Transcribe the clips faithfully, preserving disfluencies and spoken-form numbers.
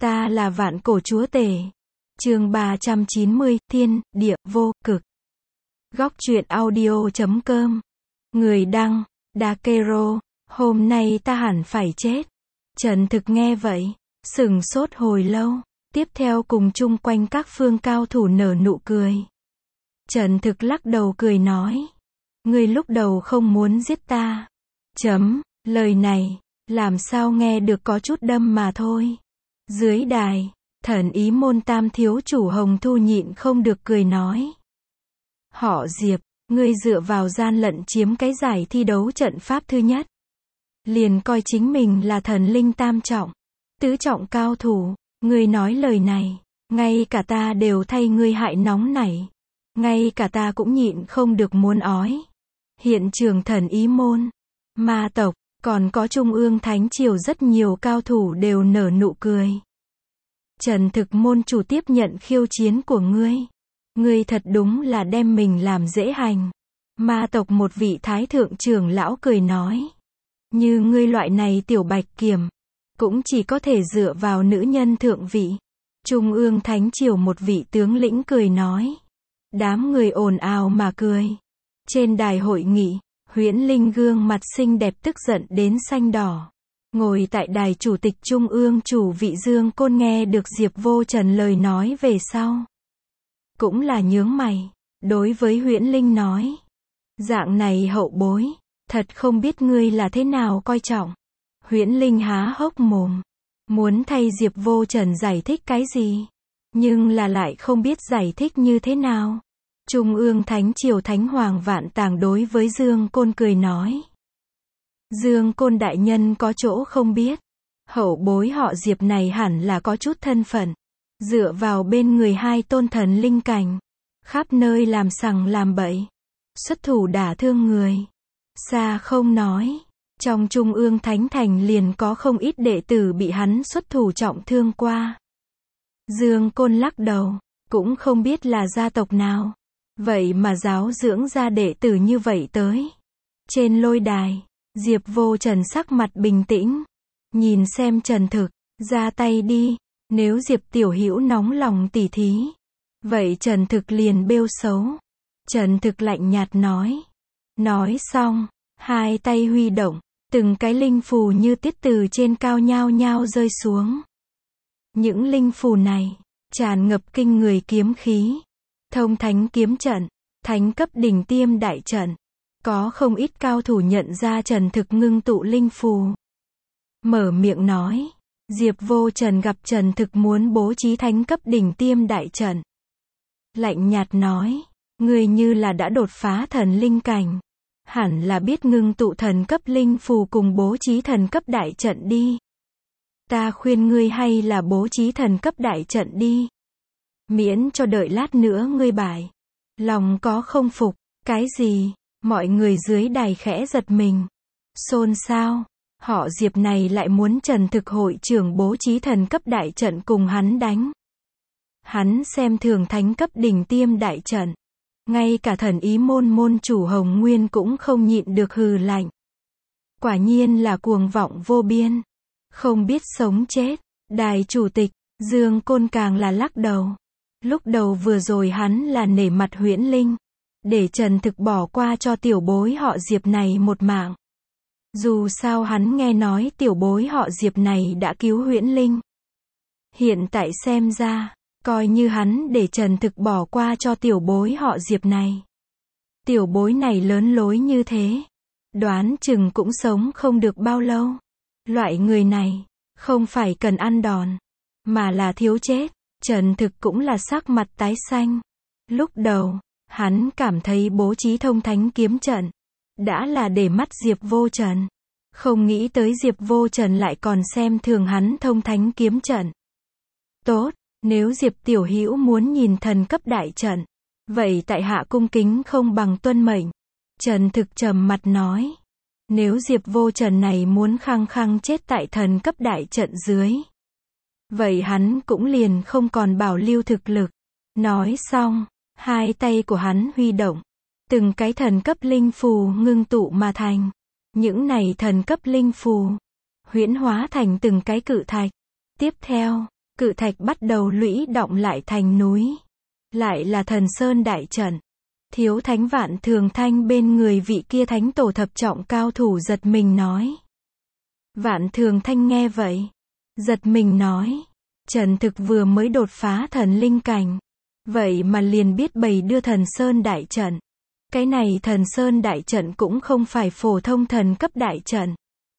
Ta là vạn cổ chúa tể. Chương ba trăm chín mươi, thiên, địa, vô, cực. Góc truyện audio chấm com. Người đăng, Dakero. Hôm nay ta hẳn phải chết. Trần Thực nghe vậy, sửng sốt hồi lâu. Tiếp theo cùng chung quanh các phương cao thủ nở nụ cười. Trần Thực lắc đầu cười nói. Ngươi lúc đầu không muốn giết ta. Chấm, lời này, làm sao nghe được có chút đâm mà thôi. Dưới đài, Thần Ý môn tam thiếu chủ Hồng Thu nhịn không được cười nói. Họ Diệp, ngươi dựa vào gian lận chiếm cái giải thi đấu trận pháp thứ nhất. Liền coi chính mình là thần linh tam trọng, tứ trọng cao thủ, ngươi nói lời này, ngay cả ta đều thay ngươi hại nóng nảy. Ngay cả ta cũng nhịn không được muốn ói. Hiện trường Thần Ý môn, ma tộc, còn có Trung ương Thánh Triều rất nhiều cao thủ đều nở nụ cười. Trần Thực môn chủ tiếp nhận khiêu chiến của ngươi. Ngươi thật đúng là đem mình làm dễ hành. Ma tộc một vị thái thượng trưởng lão cười nói. Như ngươi loại này tiểu bạch kiểm, cũng chỉ có thể dựa vào nữ nhân thượng vị. Trung ương Thánh Triều một vị tướng lĩnh cười nói. Đám người ồn ào mà cười. Trên đài hội nghị, Huyễn Linh gương mặt xinh đẹp tức giận đến xanh đỏ. Ngồi tại đài chủ tịch Trung ương chủ vị Dương Côn nghe được Diệp Vô Trần lời nói về sau. Cũng là nhướng mày, đối với Huyễn Linh nói. Dạng này hậu bối, thật không biết ngươi là thế nào coi trọng. Huyễn Linh há hốc mồm, muốn thay Diệp Vô Trần giải thích cái gì, nhưng là lại không biết giải thích như thế nào. Trung ương Thánh Triều Thánh Hoàng Vạn Tàng đối với Dương Côn cười nói. Dương Côn đại nhân có chỗ không biết. Hậu bối họ Diệp này hẳn là có chút thân phận. Dựa vào bên người hai tôn thần linh cảnh. Khắp nơi làm sằng làm bậy. Xuất thủ đả thương người. Xa không nói. Trong Trung ương Thánh Thành liền có không ít đệ tử bị hắn xuất thủ trọng thương qua. Dương Côn lắc đầu. Cũng không biết là gia tộc nào. Vậy mà giáo dưỡng ra đệ tử như vậy tới. Trên lôi đài, Diệp Vô Trần sắc mặt bình tĩnh. Nhìn xem Trần Thực, ra tay đi. Nếu Diệp Tiểu Hữu nóng lòng tỉ thí, vậy Trần Thực liền bêu xấu. Trần Thực lạnh nhạt nói. Nói xong, hai tay huy động, từng cái linh phù như tiết từ trên cao nhao nhao rơi xuống. Những linh phù này, tràn ngập kinh người kiếm khí. Thông thánh kiếm trận, thánh cấp đỉnh tiêm đại trận. Có không ít cao thủ nhận ra Trần Thực ngưng tụ linh phù. Mở miệng nói. Diệp Vô Trần gặp Trần Thực muốn bố trí thánh cấp đỉnh tiêm đại trận. Lạnh nhạt nói. Ngươi như là đã đột phá thần linh cảnh. Hẳn là biết ngưng tụ thần cấp linh phù cùng bố trí thần cấp đại trận đi. Ta khuyên ngươi hay là bố trí thần cấp đại trận đi. Miễn cho đợi lát nữa ngươi bại. Lòng có không phục. Cái gì? Mọi người dưới đài khẽ giật mình. Xôn xao. Họ Diệp này lại muốn Trần Thực hội trưởng bố trí thần cấp đại trận cùng hắn đánh. Hắn xem thường thánh cấp đỉnh tiêm đại trận. Ngay cả Thần Ý môn môn chủ Hồng Nguyên cũng không nhịn được hừ lạnh. Quả nhiên là cuồng vọng vô biên. Không biết sống chết. Đài chủ tịch, Dương Côn càng là lắc đầu. Lúc đầu vừa rồi hắn là nể mặt Huyễn Linh. Để Trần Thực bỏ qua cho tiểu bối họ Diệp này một mạng. Dù sao hắn nghe nói tiểu bối họ Diệp này đã cứu Huyễn Linh. Hiện tại xem ra, coi như hắn để Trần Thực bỏ qua cho tiểu bối họ Diệp này. Tiểu bối này lớn lối như thế. Đoán chừng cũng sống không được bao lâu. Loại người này, không phải cần ăn đòn, mà là thiếu chết. Trần Thực cũng là sắc mặt tái xanh. Lúc đầu, hắn cảm thấy bố trí thông thánh kiếm trận đã là để mắt Diệp Vô Trần. Không nghĩ tới Diệp Vô Trần lại còn xem thường hắn thông thánh kiếm trận. Tốt, nếu Diệp Tiểu Hữu muốn nhìn thần cấp đại trận, vậy tại hạ cung kính không bằng tuân mệnh. Trần Thực trầm mặt nói. Nếu Diệp Vô Trần này muốn khăng khăng chết tại thần cấp đại trận dưới, vậy hắn cũng liền không còn bảo lưu thực lực. Nói xong, hai tay của hắn huy động. Từng cái thần cấp linh phù ngưng tụ mà thành. Những này thần cấp linh phù huyễn hóa thành từng cái cự thạch. Tiếp theo, cự thạch bắt đầu lũy đọng lại thành núi. Lại là Thần Sơn đại trận. Thiếu thánh Vạn Thường Thanh bên người vị kia thánh tổ thập trọng cao thủ giật mình nói. Vạn Thường Thanh nghe vậy, giật mình nói, Trần Thực vừa mới đột phá thần linh cảnh, vậy mà liền biết bày đưa Thần Sơn đại trận. Cái này Thần Sơn đại trận cũng không phải phổ thông thần cấp đại trận,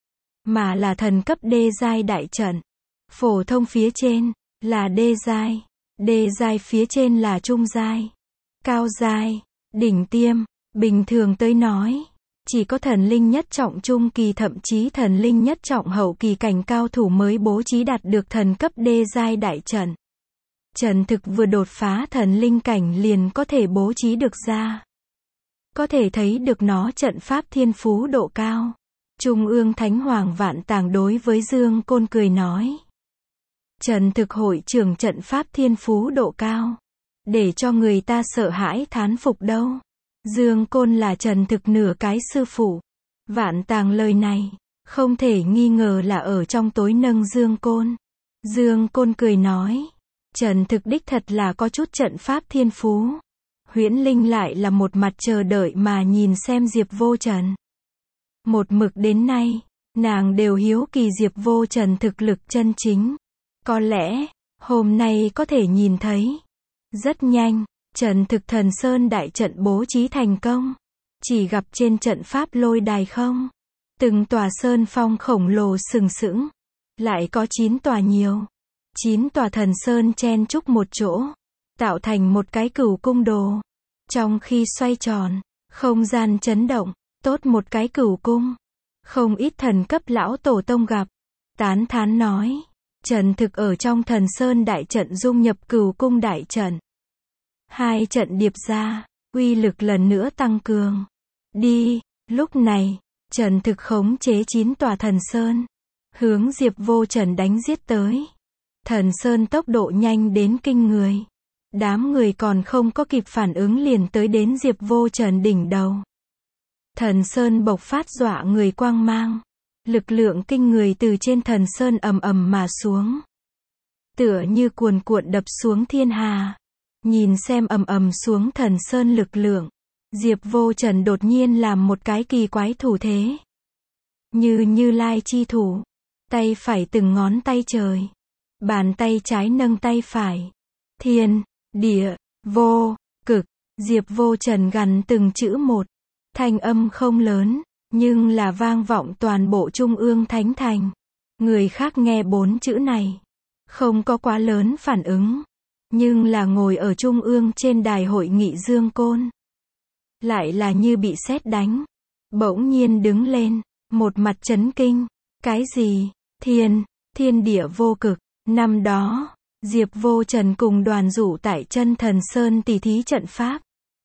mà là thần cấp đê giai đại trận. Phổ thông phía trên là đê giai, đê giai phía trên là trung giai, cao giai, đỉnh tiêm. Bình thường tới nói, chỉ có thần linh nhất trọng trung kỳ thậm chí thần linh nhất trọng hậu kỳ cảnh cao thủ mới bố trí đạt được thần cấp đê giai đại trận. Trần Thực vừa đột phá thần linh cảnh liền có thể bố trí được ra. Có thể thấy được nó trận pháp thiên phú độ cao. Trung ương Thánh Hoàng Vạn Tàng đối với Dương Côn cười nói. Trần Thực hội trưởng trận pháp thiên phú độ cao, để cho người ta sợ hãi thán phục đâu. Dương Côn là Trần Thực nửa cái sư phụ. Vạn Tàng lời này, không thể nghi ngờ là ở trong tối nâng Dương Côn. Dương Côn cười nói. Trần Thực đích thật là có chút trận pháp thiên phú. Huyễn Linh lại là một mặt chờ đợi mà nhìn xem Diệp Vô Trần. Một mực đến nay, nàng đều hiếu kỳ Diệp Vô Trần thực lực chân chính. Có lẽ, hôm nay có thể nhìn thấy. Rất nhanh, Trần Thực Thần Sơn đại trận bố trí thành công. Chỉ gặp trên trận pháp lôi đài không. Từng tòa sơn phong khổng lồ sừng sững. Lại có chín tòa nhiều. Chín tòa thần sơn chen chúc một chỗ. Tạo thành một cái cửu cung đồ. Trong khi xoay tròn, không gian chấn động. Tốt một cái cửu cung. Không ít thần cấp lão tổ tông gặp. Tán thán nói. Trần Thực ở trong Thần Sơn đại trận dung nhập cửu cung đại trận. Hai trận điệp ra, uy lực lần nữa tăng cường. Đi, lúc này, Trần Thực khống chế chín tòa thần sơn. Hướng Diệp Vô Trần đánh giết tới. Thần sơn tốc độ nhanh đến kinh người. Đám người còn không có kịp phản ứng liền tới đến Diệp Vô Trần đỉnh đầu. Thần sơn bộc phát dọa người quang mang. Lực lượng kinh người từ trên thần sơn ầm ầm mà xuống. Tựa như cuồn cuộn đập xuống thiên hà. Nhìn xem ầm ầm xuống thần sơn lực lượng. Diệp Vô Trần đột nhiên làm một cái kỳ quái thủ thế. Như Như Lai chi thủ. Tay phải từng ngón tay trời. Bàn tay trái nâng tay phải. Thiên, địa, vô, cực. Diệp Vô Trần gằn từng chữ một. Thanh âm không lớn, nhưng là vang vọng toàn bộ Trung ương Thánh Thành. Người khác nghe bốn chữ này, không có quá lớn phản ứng. Nhưng là ngồi ở Trung ương trên đài hội nghị Dương Côn. Lại là như bị sét đánh. Bỗng nhiên đứng lên, một mặt chấn kinh. Cái gì? Thiên, thiên địa vô cực. Năm đó, Diệp Vô Trần cùng đoàn rủ tại chân Thần Sơn tỉ thí trận pháp.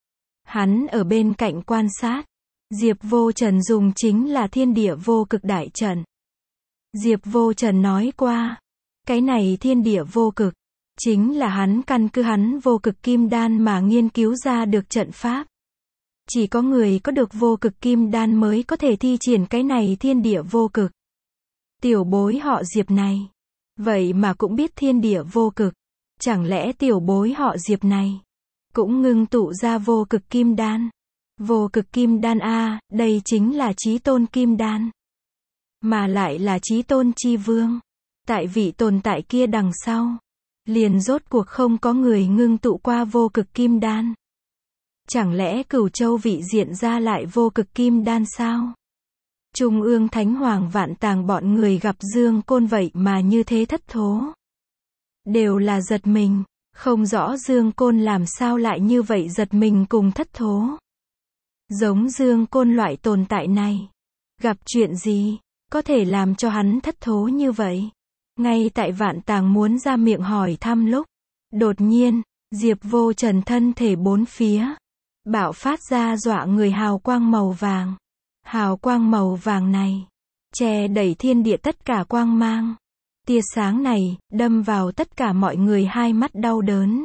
Hắn ở bên cạnh quan sát. Diệp Vô Trần dùng chính là thiên địa vô cực đại trận. Diệp Vô Trần nói qua, cái này thiên địa vô cực, chính là hắn căn cứ hắn vô cực kim đan mà nghiên cứu ra được trận pháp. Chỉ có người có được vô cực kim đan mới có thể thi triển cái này thiên địa vô cực. Tiểu bối họ Diệp này, vậy mà cũng biết thiên địa vô cực. Chẳng lẽ tiểu bối họ Diệp này cũng ngưng tụ ra vô cực kim đan? Vô cực kim đan a, đây chính là chí tôn kim đan. Mà lại là chí tôn chi vương. Tại vị tồn tại kia đằng sau, liền rốt cuộc không có người ngưng tụ qua vô cực kim đan. Chẳng lẽ Cửu Châu vị diện ra lại vô cực kim đan sao? Trung ương Thánh Hoàng Vạn Tàng bọn người gặp Dương Côn vậy mà như thế thất thố. Đều là giật mình, không rõ Dương Côn làm sao lại như vậy giật mình cùng thất thố. Giống Dương Côn loại tồn tại này, gặp chuyện gì, có thể làm cho hắn thất thố như vậy? Ngay tại Vạn Tàng muốn ra miệng hỏi thăm lúc, đột nhiên, Diệp Vô Trần thân thể bốn phía, bạo phát ra dọa người hào quang màu vàng. Hào quang màu vàng này, che đẩy thiên địa tất cả quang mang. Tia sáng này, đâm vào tất cả mọi người hai mắt đau đớn.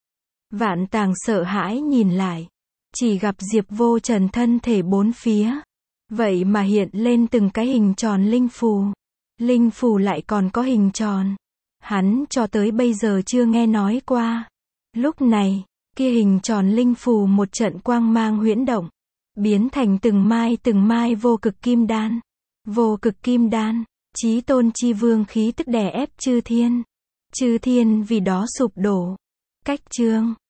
Vạn Tàng sợ hãi nhìn lại. Chỉ gặp Diệp Vô Trần thân thể bốn phía. Vậy mà hiện lên từng cái hình tròn linh phù. Linh phù lại còn có hình tròn. Hắn cho tới bây giờ chưa nghe nói qua. Lúc này, kia hình tròn linh phù một trận quang mang huyễn động, biến thành từng mai từng mai vô cực kim đan. Vô cực kim đan, chí tôn chi vương khí tức đè ép chư thiên. Chư thiên vì đó sụp đổ. Cách chương